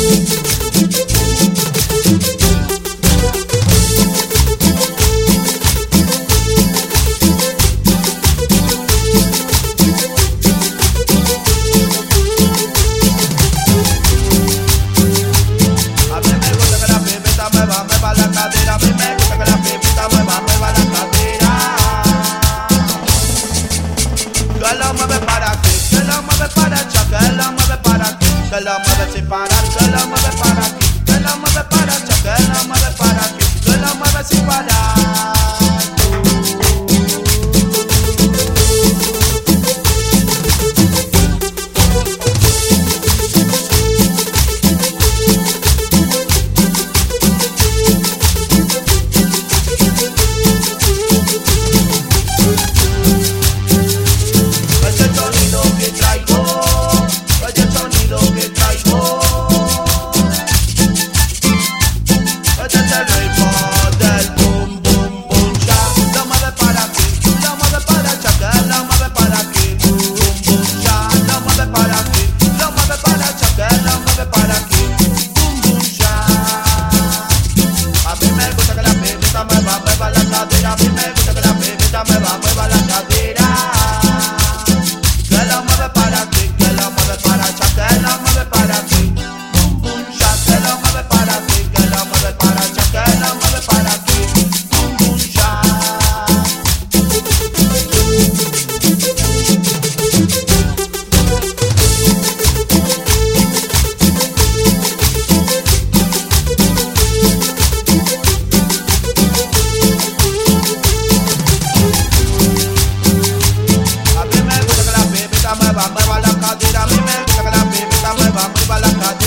que la mueve sin parar, que la mueve para aquí, que la mueve para allá, que la mueve para aquí, que la mueve sin parar. Mueva la cadera, a mí me gusta que la pibita mueva la cadera.